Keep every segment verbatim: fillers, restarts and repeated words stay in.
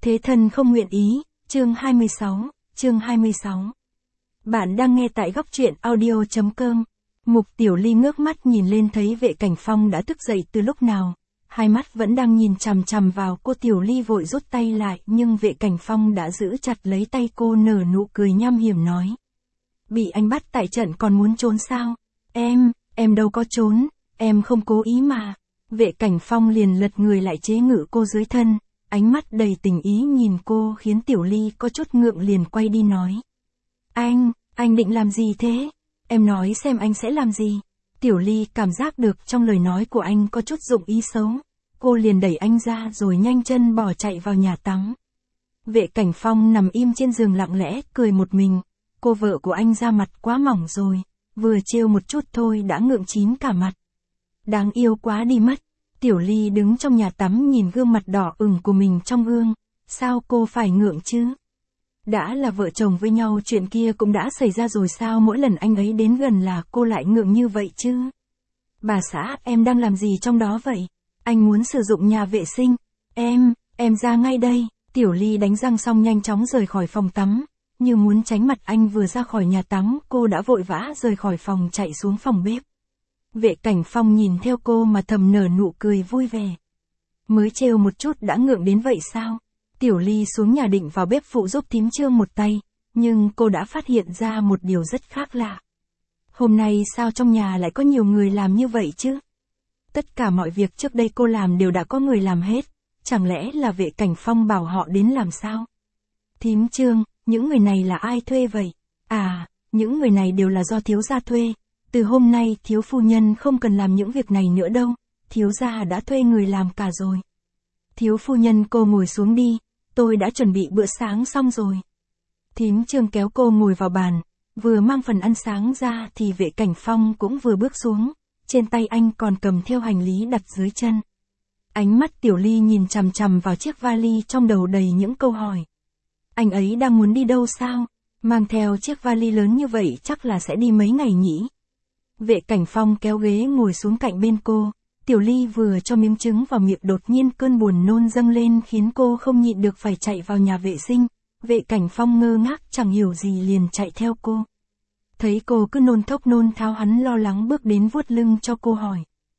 Thế thân không nguyện ý, chương hai mươi sáu, chương hai mươi sáu. Bạn đang nghe tại góc truyện audio chấm com. Mục Tiểu Ly ngước mắt nhìn lên thấy Vệ Cảnh Phong đã thức dậy từ lúc nào. Hai mắt vẫn đang nhìn chằm chằm vào cô. Tiểu Ly vội rút tay lại nhưng Vệ Cảnh Phong đã giữ chặt lấy tay cô, nở nụ cười nham hiểm nói. Bị anh bắt tại trận còn muốn trốn sao? Em, em đâu có trốn, em không cố ý mà. Vệ Cảnh Phong liền lật người lại chế ngự cô dưới thân, ánh mắt đầy tình ý nhìn cô khiến Tiểu Ly có chút ngượng, liền quay đi nói. Anh, anh định làm gì thế? Em nói xem anh sẽ làm gì? Tiểu Ly cảm giác được trong lời nói của anh có chút dụng ý xấu. Cô liền đẩy anh ra rồi nhanh chân bỏ chạy vào nhà tắm. Vệ Cảnh Phong nằm im trên giường lặng lẽ cười một mình. Cô vợ của anh da mặt quá mỏng rồi, vừa trêu một chút thôi đã ngượng chín cả mặt. Đáng yêu quá đi mất. Tiểu Ly đứng trong nhà tắm nhìn gương mặt đỏ ửng của mình trong gương. Sao cô phải ngượng chứ? Đã là vợ chồng với nhau, chuyện kia cũng đã xảy ra rồi, sao mỗi lần anh ấy đến gần là cô lại ngượng như vậy chứ? Bà xã, em đang làm gì trong đó vậy? Anh muốn sử dụng nhà vệ sinh. Em, em ra ngay đây. Tiểu Ly đánh răng xong nhanh chóng rời khỏi phòng tắm. Như muốn tránh mặt anh, vừa ra khỏi nhà tắm, cô đã vội vã rời khỏi phòng chạy xuống phòng bếp. Vệ Cảnh Phong nhìn theo cô mà thầm nở nụ cười vui vẻ. Mới trêu một chút đã ngượng đến vậy sao? Tiểu Ly xuống nhà định vào bếp phụ giúp thím Trương một tay, nhưng cô đã phát hiện ra một điều rất khác lạ. Hôm nay sao trong nhà lại có nhiều người làm như vậy chứ? Tất cả mọi việc trước đây cô làm đều đã có người làm hết, chẳng lẽ là Vệ Cảnh Phong bảo họ đến làm sao? Thím Trương, những người này là ai thuê vậy? À, những người này đều là do thiếu gia thuê. Từ hôm nay thiếu phu nhân không cần làm những việc này nữa đâu, thiếu gia đã thuê người làm cả rồi. Thiếu phu nhân, cô ngồi xuống đi, tôi đã chuẩn bị bữa sáng xong rồi. Thím Trương kéo cô ngồi vào bàn, vừa mang phần ăn sáng ra thì Vệ Cảnh Phong cũng vừa bước xuống, trên tay anh còn cầm theo hành lý đặt dưới chân. Ánh mắt Tiểu Ly nhìn chằm chằm vào chiếc vali trong đầu đầy những câu hỏi. Anh ấy đang muốn đi đâu sao? Mang theo chiếc vali lớn như vậy chắc là sẽ đi mấy ngày nhỉ? Vệ Cảnh Phong kéo ghế ngồi xuống cạnh bên cô. Tiểu Ly vừa cho miếng trứng vào miệng, đột nhiên cơn buồn nôn dâng lên khiến cô không nhịn được phải chạy vào nhà vệ sinh. Vệ Cảnh Phong ngơ ngác chẳng hiểu gì liền chạy theo cô. Thấy cô cứ nôn thốc nôn tháo, hắn lo lắng bước đến vuốt lưng cho cô hỏi.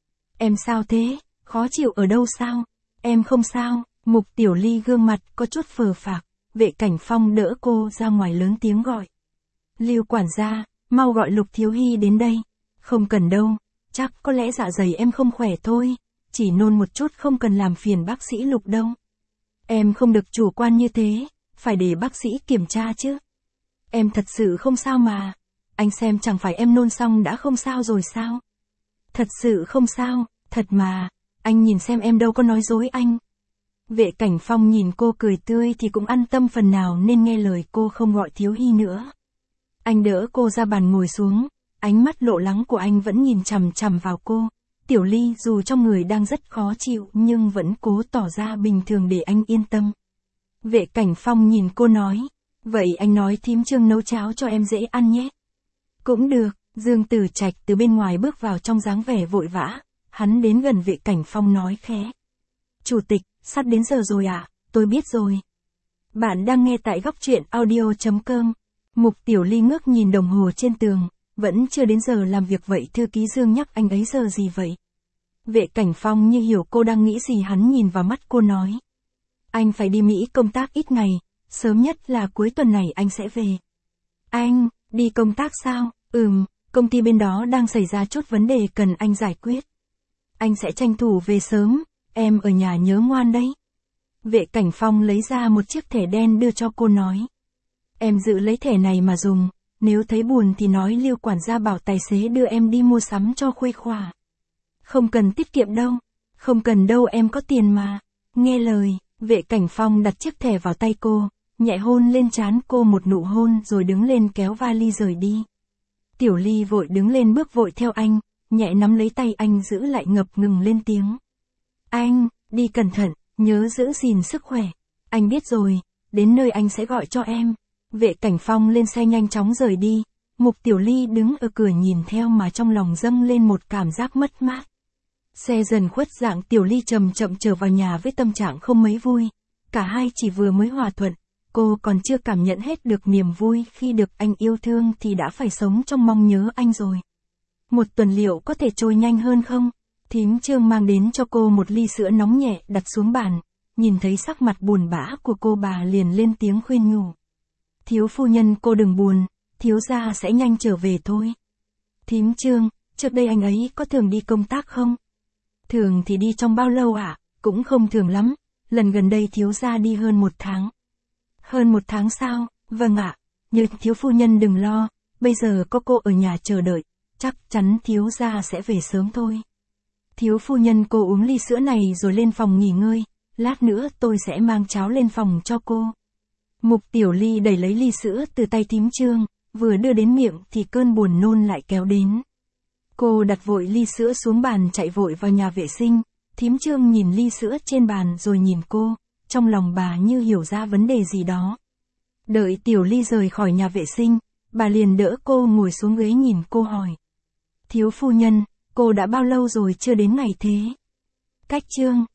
Em sao thế? Khó chịu ở đâu sao? Em không sao. Mục Tiểu Ly gương mặt có chút phờ phạc. Vệ Cảnh Phong đỡ cô ra ngoài lớn tiếng gọi. Lưu quản gia, mau gọi Lục Thiếu Hy đến đây. Không cần đâu, chắc có lẽ dạ dày em không khỏe thôi, chỉ nôn một chút, không cần làm phiền bác sĩ Lục đâu. Em không được chủ quan như thế, phải để bác sĩ kiểm tra chứ. Em thật sự không sao mà, anh xem chẳng phải em nôn xong đã không sao rồi sao? Thật sự không sao, thật mà, anh nhìn xem em đâu có nói dối anh. Vệ Cảnh Phong nhìn cô cười tươi thì cũng an tâm phần nào nên nghe lời cô không gọi Thiếu Hy nữa. Anh đỡ cô ra bàn ngồi xuống. Ánh mắt lộ lắng của anh vẫn nhìn chằm chằm vào cô. Tiểu Ly dù trong người đang rất khó chịu nhưng vẫn cố tỏ ra bình thường để anh yên tâm. Vệ Cảnh Phong nhìn cô nói. Vậy anh nói thím Trương nấu cháo cho em dễ ăn nhé. Cũng được. Dương Tử Trạch từ bên ngoài bước vào trong dáng vẻ vội vã. Hắn đến gần Vệ Cảnh Phong nói khẽ. Chủ tịch, sắp đến giờ rồi ạ, à? Tôi biết rồi. Bạn đang nghe tại góc truyện audio chấm com. Mục Tiểu Ly ngước nhìn đồng hồ trên tường. Vẫn chưa đến giờ làm việc vậy thư ký Dương nhắc anh ấy giờ gì vậy? Vệ Cảnh Phong như hiểu cô đang nghĩ gì, hắn nhìn vào mắt cô nói. Anh phải đi Mỹ công tác ít ngày, sớm nhất là cuối tuần này anh sẽ về. Anh, đi công tác sao? Ừm, công ty bên đó đang xảy ra chút vấn đề cần anh giải quyết. Anh sẽ tranh thủ về sớm, em ở nhà nhớ ngoan đấy. Vệ Cảnh Phong lấy ra một chiếc thẻ đen đưa cho cô nói. Em giữ lấy thẻ này mà dùng. Nếu thấy buồn thì nói Lưu quản gia bảo tài xế đưa em đi mua sắm cho khuây khỏa. Không cần tiết kiệm đâu. Không cần đâu, em có tiền mà. Nghe lời, Vệ Cảnh Phong đặt chiếc thẻ vào tay cô, nhẹ hôn lên trán cô một nụ hôn rồi đứng lên kéo vali rời đi. Tiểu Ly vội đứng lên bước vội theo anh, nhẹ nắm lấy tay anh giữ lại, ngập ngừng lên tiếng. Anh, đi cẩn thận, nhớ giữ gìn sức khỏe. Anh biết rồi, đến nơi anh sẽ gọi cho em. Vệ Cảnh Phong lên xe nhanh chóng rời đi. Mục Tiểu Ly đứng ở cửa nhìn theo mà trong lòng dâng lên một cảm giác mất mát. Xe dần khuất dạng, Tiểu Ly chậm chậm trở vào nhà với tâm trạng không mấy vui. cả hai chỉ vừa mới hòa thuận, cô còn chưa cảm nhận hết được niềm vui khi được anh yêu thương thì đã phải sống trong mong nhớ anh rồi. Một tuần liệu có thể trôi nhanh hơn không? Thím Trương mang đến cho cô một ly sữa nóng nhẹ đặt xuống bàn, nhìn thấy sắc mặt buồn bã của cô bà liền lên tiếng khuyên nhủ. Thiếu phu nhân cô đừng buồn, thiếu gia sẽ nhanh trở về thôi. Thím Trương, trước đây anh ấy có thường đi công tác không? Thường thì đi trong bao lâu ạ? À? Cũng không thường lắm, lần gần đây thiếu gia đi hơn một tháng. Hơn một tháng sao? Vâng ạ, nhưng thiếu phu nhân đừng lo, bây giờ có cô ở nhà chờ đợi, chắc chắn thiếu gia sẽ về sớm thôi. Thiếu phu nhân cô uống ly sữa này rồi lên phòng nghỉ ngơi, lát nữa tôi sẽ mang cháo lên phòng cho cô. Mục Tiểu Ly đẩy lấy ly sữa từ tay thím Trương, vừa đưa đến miệng thì cơn buồn nôn lại kéo đến. Cô đặt vội ly sữa xuống bàn chạy vội vào nhà vệ sinh, thím Trương nhìn ly sữa trên bàn rồi nhìn cô, trong lòng bà như hiểu ra vấn đề gì đó. Đợi Tiểu Ly rời khỏi nhà vệ sinh, bà liền đỡ cô ngồi xuống ghế nhìn cô hỏi. Thiếu phu nhân, cô đã bao lâu rồi chưa đến ngày thế? Cách Trương,